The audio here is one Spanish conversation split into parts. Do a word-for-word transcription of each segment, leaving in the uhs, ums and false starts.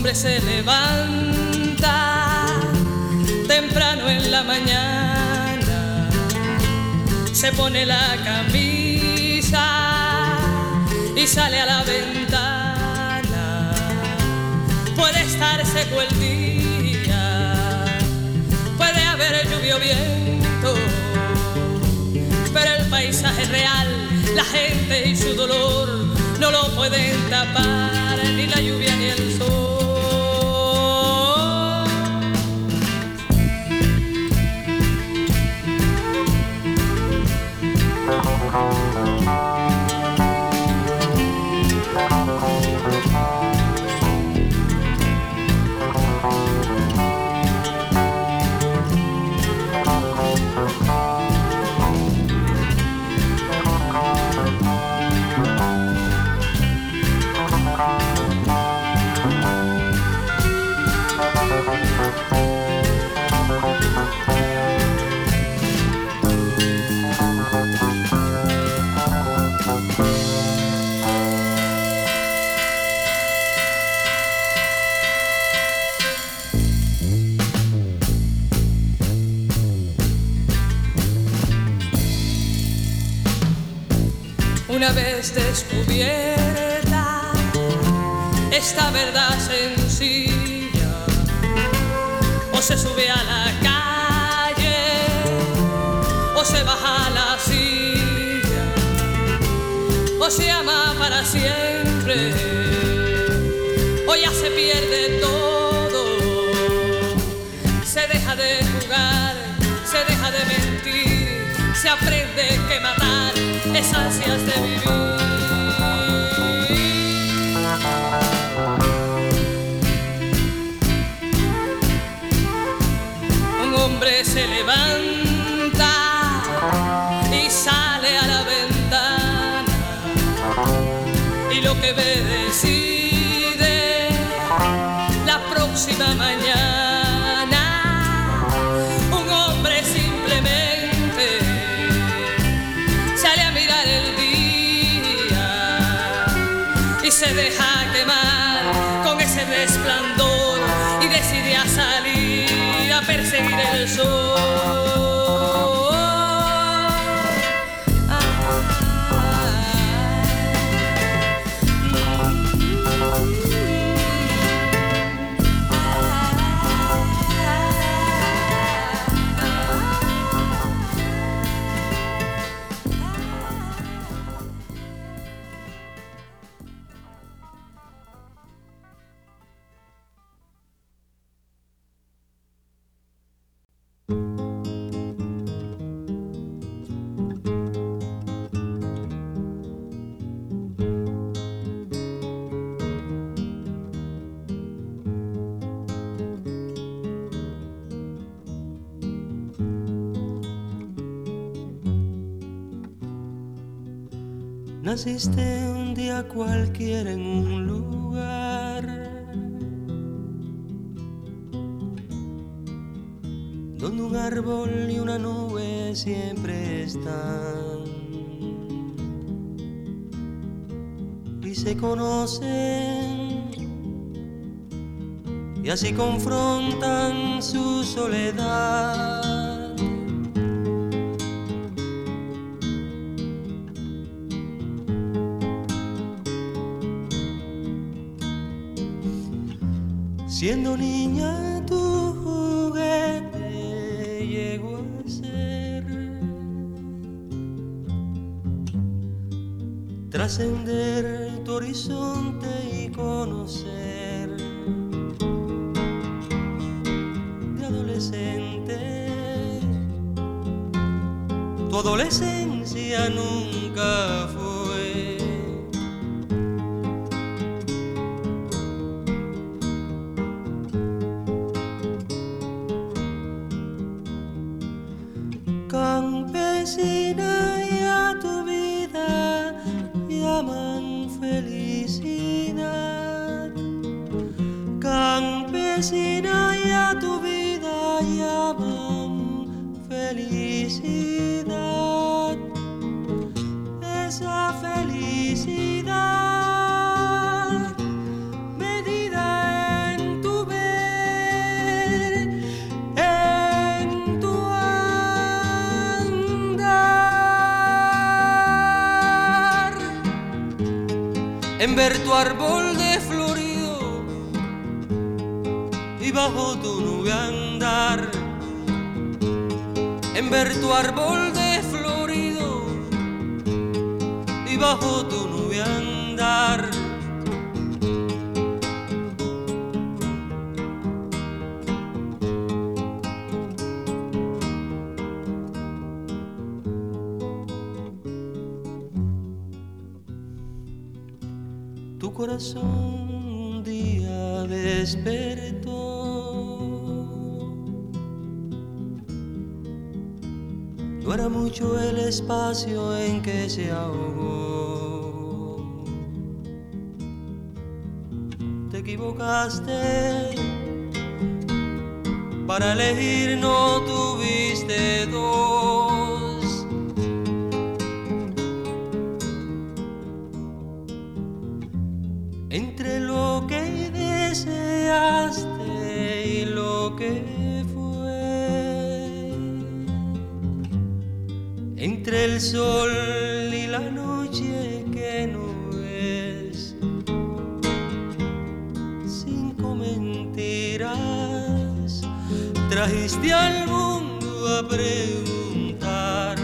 hombre se levanta temprano en la mañana, se pone la camisa y sale a la ventana. Puede estar seco el día, puede haber lluvia o viento, pero el paisaje real, la gente y su dolor no lo pueden tapar ni la lluvia ni el sol. Una vez descubierta esta verdad sencilla, o se sube a la calle o se baja a la silla, o se ama para siempre o ya se pierde todo. Se deja de jugar, se deja de mentir, se aprende que matar es ansias de vivir. Un hombre se levanta y sale a la ventana, y lo que ve decide la próxima mañana. Un hombre simplemente sale a mirar el día y se deja quemar con ese resplandor y decide a salir a perseguir el sol. Naciste un día cualquiera en un lugar donde un árbol y una nube siempre están y se conocen y así confrontan su soledad. Siendo niña tu juguete llegó a ser trascender tu horizonte y conocer. De adolescente tu adolescencia nunca fue. Campesina, y a tu vida llaman felicidad. Campesina, y a tu vida llaman felicidad. Esa felicidad medida en en ver tu árbol de florido y bajo tu nube andar, en ver tu árbol de florido y bajo tu nube andar. Tu corazón un día despertó, no era mucho el espacio en que se ahogó. Te equivocaste, para elegir no tuviste dos. Entre lo que deseaste y lo que fue, entre el sol y la noche que no es, cinco mentiras trajiste al mundo a preguntar.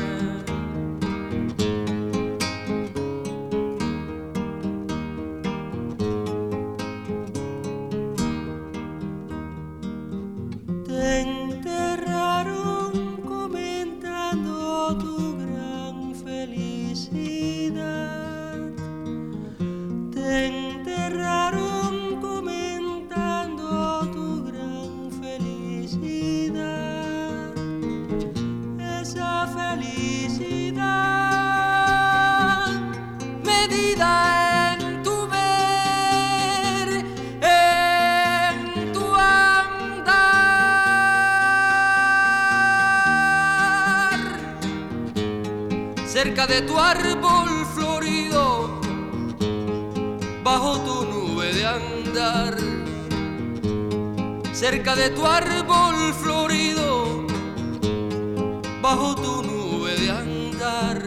Te enterraron comentando tu gran felicidad. Te enterraron comentando tu gran felicidad. Esa felicidad medida en tu ver, en tu andar, cerca de tu árbol florido, bajo tu nube de andar, cerca de tu árbol florido, bajo tu nube de andar.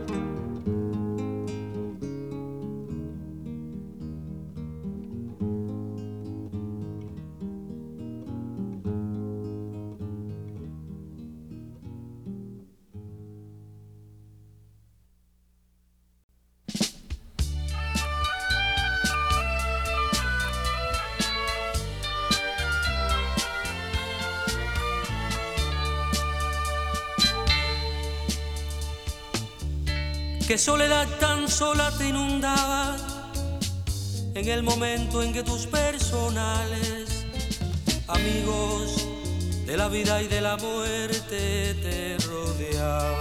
Qué soledad tan sola te inundaba en el momento en que tus personales amigos de la vida y de la muerte te rodeaban.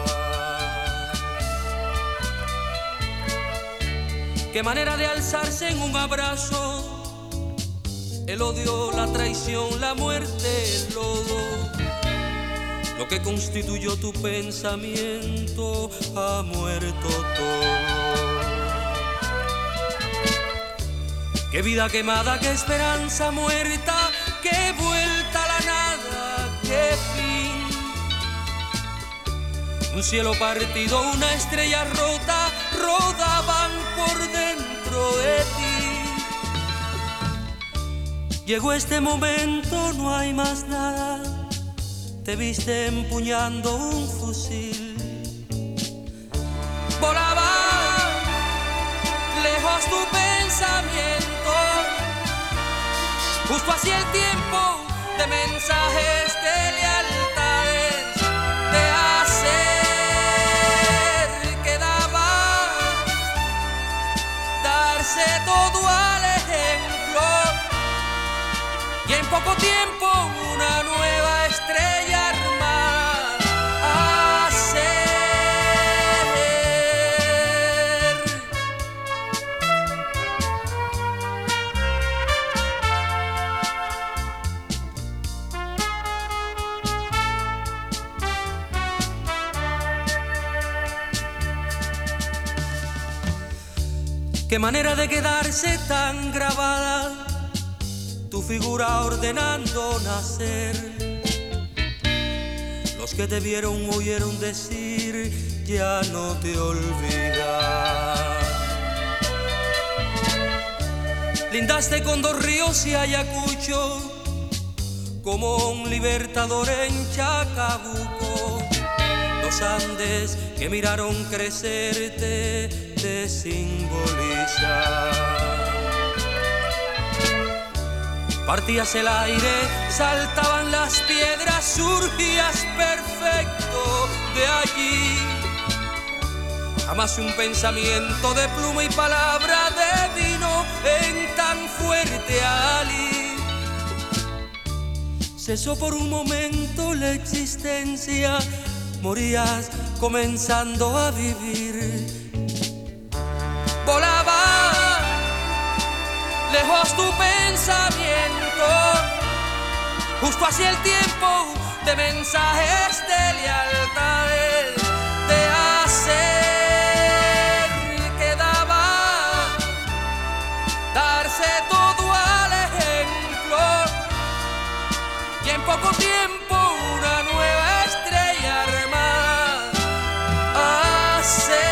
Qué manera de alzarse en un abrazo, el odio, la traición, la muerte, el lodo. Lo que constituyó tu pensamiento ha muerto todo. Qué vida quemada, qué esperanza muerta, qué vuelta a la nada, qué fin. Un cielo partido, una estrella rota, rodaban por dentro de ti. Llegó este momento, no hay más nada. Te viste empuñando un fusil. Volaba lejos tu pensamiento, justo hacia el tiempo de mensajes de lealtades, de hacer quedaba darse todo al ejemplo, y en poco tiempo una nueva estrella qué manera de quedarse tan grabada tu figura ordenando nacer. Los que te vieron oyeron decir ya no te olvidas. Lindaste con dos ríos y Ayacucho, como un libertador en Chacabuco. Los Andes que miraron crecerte te simbolizan. Partías el aire, saltaban las piedras, surgías perfecto de allí. Jamás un pensamiento de pluma y palabra de vino en tan fuerte ali. Cesó por un momento la existencia, morías comenzando a vivir. Volaba lejos tu pensamiento, justo hacia el tiempo de mensajes de lealtades, de hacer que daba, darse todo al ejemplo, y en poco tiempo una nueva estrella armada hacer.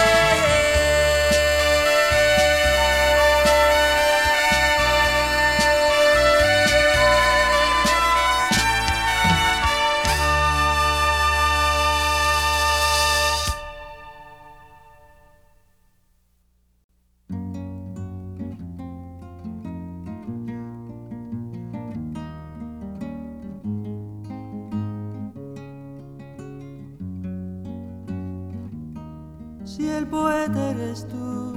Si el poeta eres tú,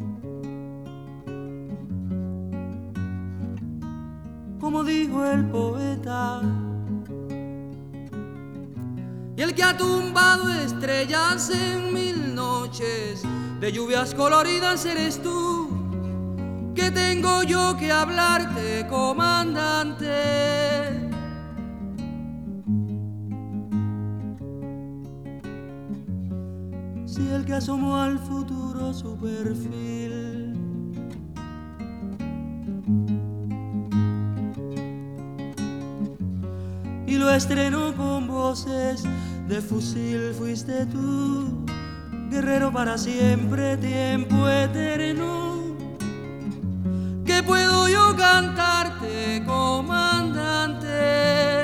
como dijo el poeta, y el que ha tumbado estrellas en mil noches de lluvias coloridas eres tú, que tengo yo que hablarte, comandante. Si el que asomó al futuro su perfil y lo estrenó con voces de fusil fuiste tú, guerrero para siempre, tiempo eterno. ¿Qué puedo yo cantarte, comandante?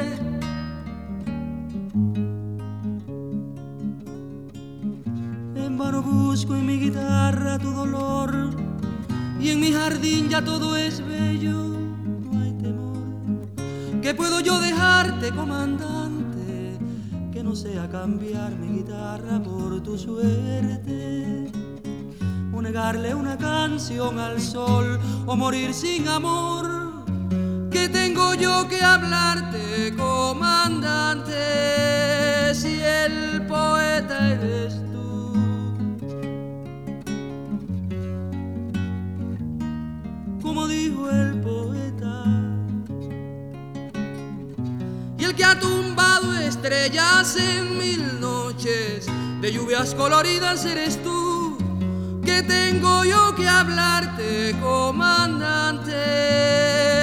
En vano busco en mi guitarra tu dolor, y en mi jardín ya todo es bello, no hay temor. ¿Qué puedo yo dejarte, comandante, que no sea cambiar mi guitarra por tu suerte? O negarle una canción al sol, o morir sin amor. ¿Qué tengo yo que hablarte, comandante, si el poeta eres tú? Como dijo el poeta, y el que ha tumbado estrellas en mil noches de lluvias coloridas eres tú, que tengo yo que hablarte, comandante.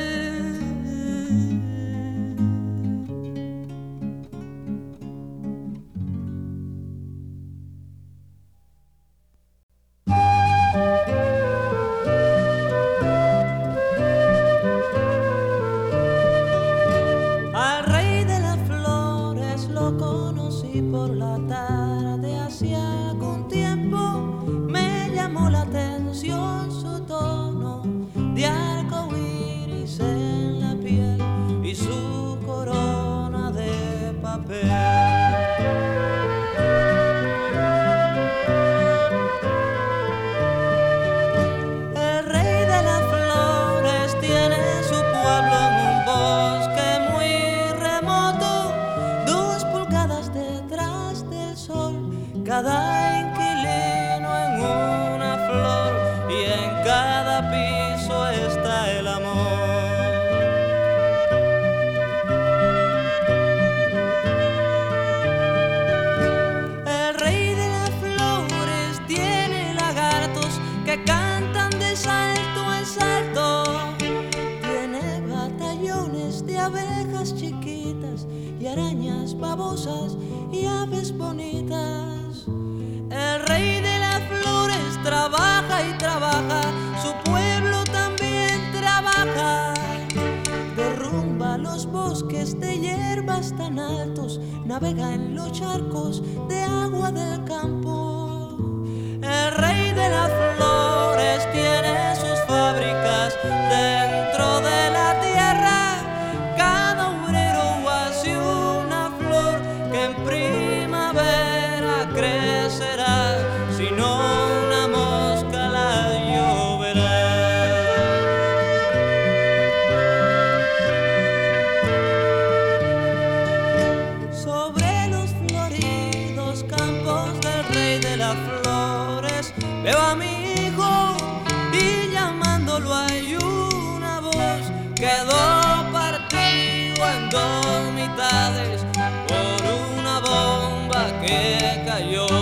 Por la tarde hacía algún tiempo me llamó la atención su tono de arco iris en la piel y su corona de papel. El rey de las flores tiene su pueblo en un bosque muy remoto, dos pulgadas detrás del sol, cada inquilino en una flor y en cada piso está el amor. El rey de las flores tiene lagartos que cantan de salto en salto, tiene batallones de abejas chiquitas y arañas babosas y aves bonitas. El rey de las flores trabaja y trabaja, su pueblo también bosques de hierbas tan altos, navega en los charcos de agua del campo. El rey de las flores tiene sus fábricas dentro de la tierra. Cada obrero hace una flor que en primavera crecerá, si no una mosca la lloverá. Sobre los floridos campos del rey de las flores veo a mi hijo y llamándolo hay una voz. Quedó partido en dos mitades por una bomba que cayó.